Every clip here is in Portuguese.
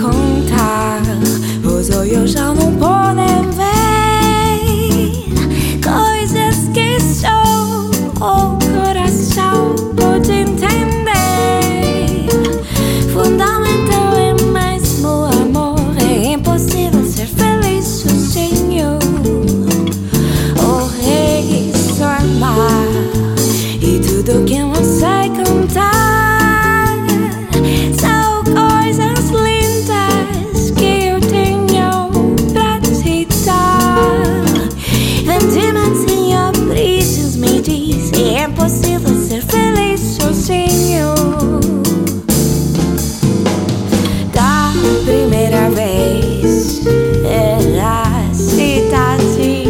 contar. Os olhos já não podem ver coisas que só o coração pode entender. Fundamental é mesmo o amor. É impossível ser feliz sozinho. O rei só amar e tudo que não sei contar. É impossível ser feliz sozinho. Da primeira vez era cidade,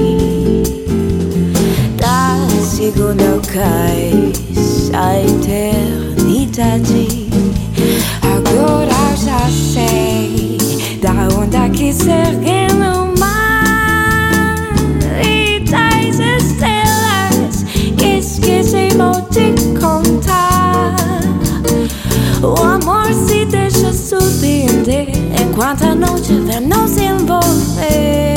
da segunda vez a eternidade. Agora já sei da onda que se ergue no mar e das estrelas que esquecemos de contar. O amor se deixa surpreender enquanto a noite vem nos envolver.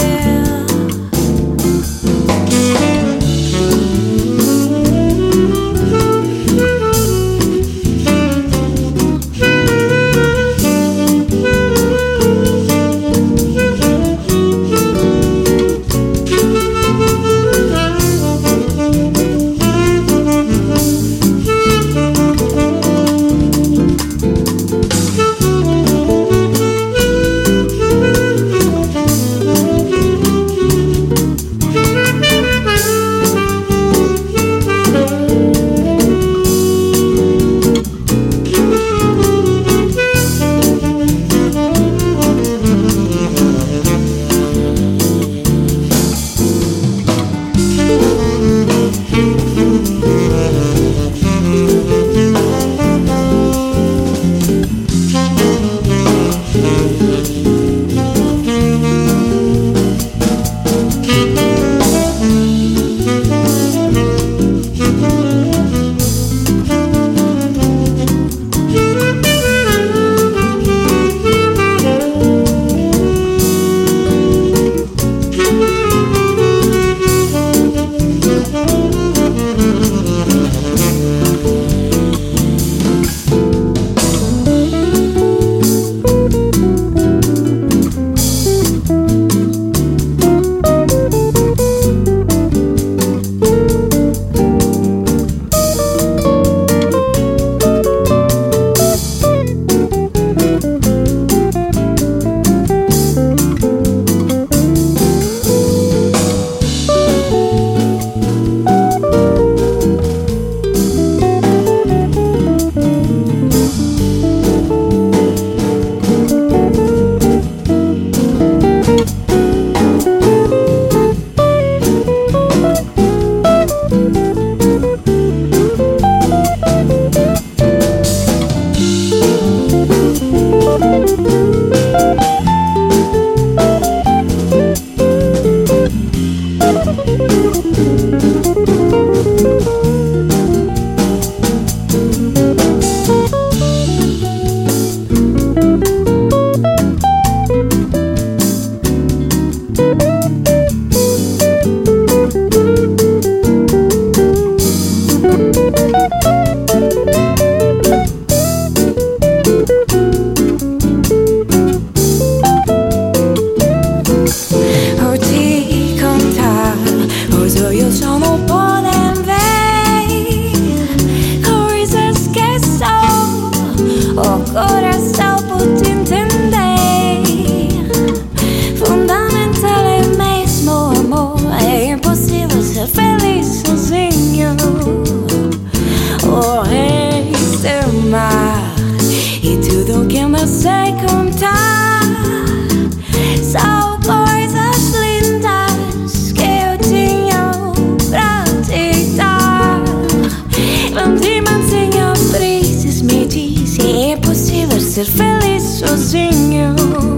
Ser feliz sozinho.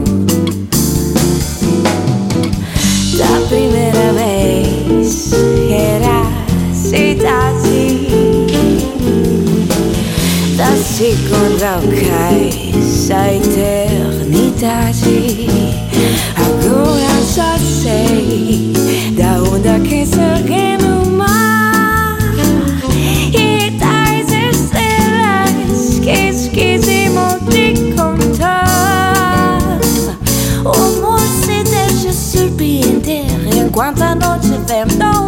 Da primeira vez era cidade, da segunda vez a eternidade. cidade. Agora só sei da onda que segue no mar e das estrelas que esquecemos de contar. O amor se deixa surpreender enquanto a noite vem.